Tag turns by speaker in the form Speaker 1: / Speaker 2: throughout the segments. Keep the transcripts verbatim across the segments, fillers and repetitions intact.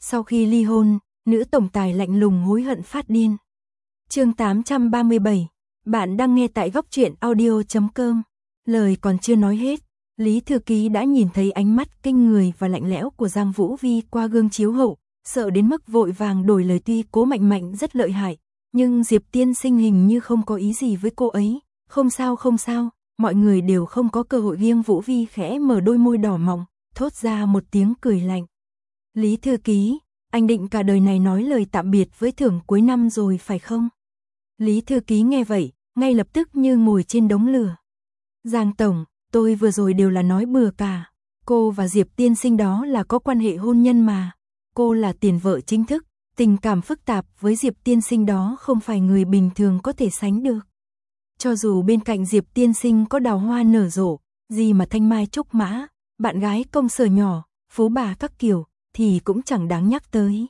Speaker 1: Sau khi ly hôn, nữ tổng tài lạnh lùng hối hận phát điên. Chương tám trăm ba mươi bảy, bạn đang nghe tại góc truyện audio chấm com. Lời còn chưa nói hết, Lý Thư Ký đã nhìn thấy ánh mắt kinh người và lạnh lẽo của Giang Vũ Vi qua gương chiếu hậu, sợ đến mức vội vàng đổi lời. Tuy Cố Mạnh Mạnh rất lợi hại, nhưng Diệp tiên sinh hình như không có ý gì với cô ấy. Không sao không sao, mọi người đều không có cơ hội. Riêng Vũ Vi khẽ mở đôi môi đỏ mọng, thốt ra một tiếng cười lạnh. Lý Thư Ký, anh định cả đời này nói lời tạm biệt với thưởng cuối năm rồi phải không? Lý Thư Ký nghe vậy, ngay lập tức như ngồi trên đống lửa. Giang tổng, tôi vừa rồi đều là nói bừa cả. Cô và Diệp tiên sinh đó là có quan hệ hôn nhân mà. Cô là tiền vợ chính thức, tình cảm phức tạp với Diệp tiên sinh đó không phải người bình thường có thể sánh được. Cho dù bên cạnh Diệp tiên sinh có đào hoa nở rộ, gì mà thanh mai trúc mã, bạn gái công sở nhỏ, phú bà các kiểu, thì cũng chẳng đáng nhắc tới.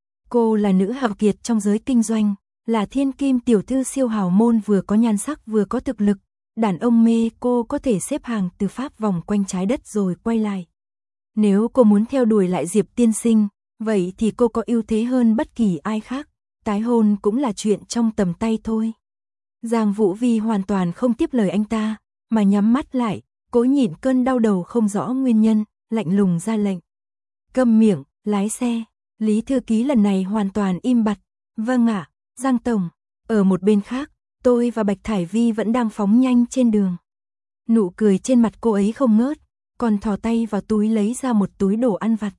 Speaker 1: Cô là nữ hào kiệt trong giới kinh doanh, là thiên kim tiểu thư siêu hào môn, vừa có nhan sắc vừa có thực lực. Đàn ông mê cô có thể xếp hàng từ Pháp vòng quanh trái đất rồi quay lại. Nếu cô muốn theo đuổi lại Diệp tiên sinh, vậy thì cô có ưu thế hơn bất kỳ ai khác. Tái hôn cũng là chuyện trong tầm tay thôi. Giang Vũ Vi hoàn toàn không tiếp lời anh ta, mà nhắm mắt lại, cố nhịn cơn đau đầu không rõ nguyên nhân, lạnh lùng ra lệnh. Câm miệng, lái xe. Lý Thư Ký lần này hoàn toàn im bặt. Vâng ạ, Giang tổng. Ở một bên khác, tôi và Bạch Thải Vi vẫn đang phóng nhanh trên đường. Nụ cười trên mặt cô ấy không ngớt, còn thò tay vào túi lấy ra một túi đồ ăn vặt.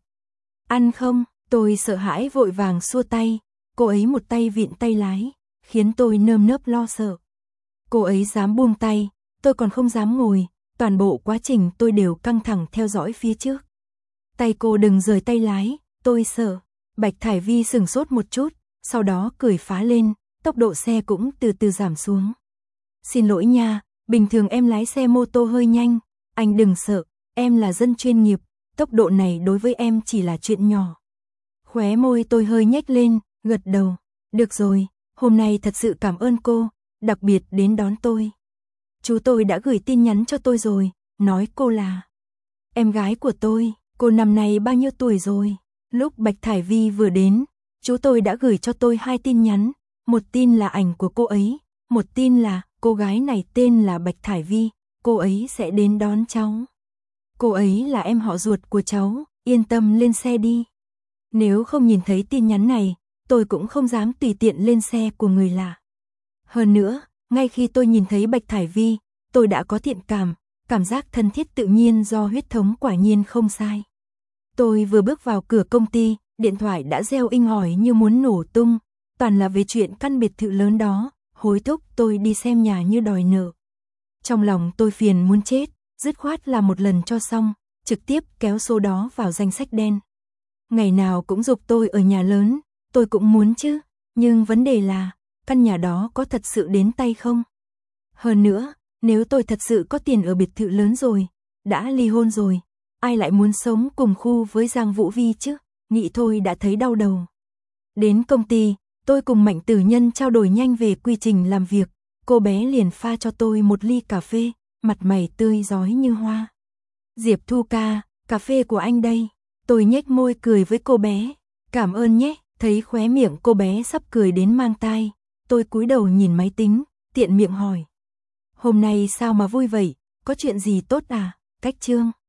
Speaker 1: Ăn không? Tôi sợ hãi vội vàng xua tay. Cô ấy một tay vịn tay lái, khiến tôi nơm nớp lo sợ. Cô ấy dám buông tay, tôi còn không dám ngồi. Toàn bộ quá trình tôi đều căng thẳng theo dõi phía trước. Tay cô đừng rời tay lái, tôi sợ. Bạch Thải Vi sửng sốt một chút, sau đó cười phá lên, tốc độ xe cũng từ từ giảm xuống. Xin lỗi nha, bình thường em lái xe mô tô hơi nhanh, anh đừng sợ, em là dân chuyên nghiệp, tốc độ này đối với em chỉ là chuyện nhỏ. Khóe môi tôi hơi nhếch lên, gật đầu. Được rồi, hôm nay thật sự cảm ơn cô, đặc biệt đến đón tôi. Chú tôi đã gửi tin nhắn cho tôi rồi, nói cô là em gái của tôi. Cô năm nay bao nhiêu tuổi rồi? Lúc Bạch Thải Vi vừa đến, chú tôi đã gửi cho tôi hai tin nhắn. Một tin là ảnh của cô ấy, một tin là cô gái này tên là Bạch Thải Vi, cô ấy sẽ đến đón cháu. Cô ấy là em họ ruột của cháu, yên tâm lên xe đi. Nếu không nhìn thấy tin nhắn này, tôi cũng không dám tùy tiện lên xe của người lạ. Hơn nữa, ngay khi tôi nhìn thấy Bạch Thải Vi, tôi đã có thiện cảm, cảm giác thân thiết tự nhiên do huyết thống quả nhiên không sai. Tôi vừa bước vào cửa công ty, điện thoại đã reo inh ỏi như muốn nổ tung, toàn là về chuyện căn biệt thự lớn đó, hối thúc tôi đi xem nhà như đòi nợ. Trong lòng tôi phiền muốn chết, dứt khoát là một lần cho xong, trực tiếp kéo số đó vào danh sách đen. Ngày nào cũng giục tôi ở nhà lớn, tôi cũng muốn chứ, nhưng vấn đề là, căn nhà đó có thật sự đến tay không? Hơn nữa, nếu tôi thật sự có tiền ở biệt thự lớn rồi, đã ly hôn rồi, ai lại muốn sống cùng khu với Giang Vũ Vi chứ? Nghĩ thôi đã thấy đau đầu. Đến công ty, tôi cùng Mạnh Tử Nhân trao đổi nhanh về quy trình làm việc, cô bé liền pha cho tôi một ly cà phê, mặt mày tươi rói như hoa. Diệp Thu ca, cà phê của anh đây. Tôi nhếch môi cười với cô bé. Cảm ơn nhé. Thấy khóe miệng cô bé sắp cười đến mang tai, tôi cúi đầu nhìn máy tính, tiện miệng hỏi. Hôm nay sao mà vui vậy, có chuyện gì tốt à? Cách chương.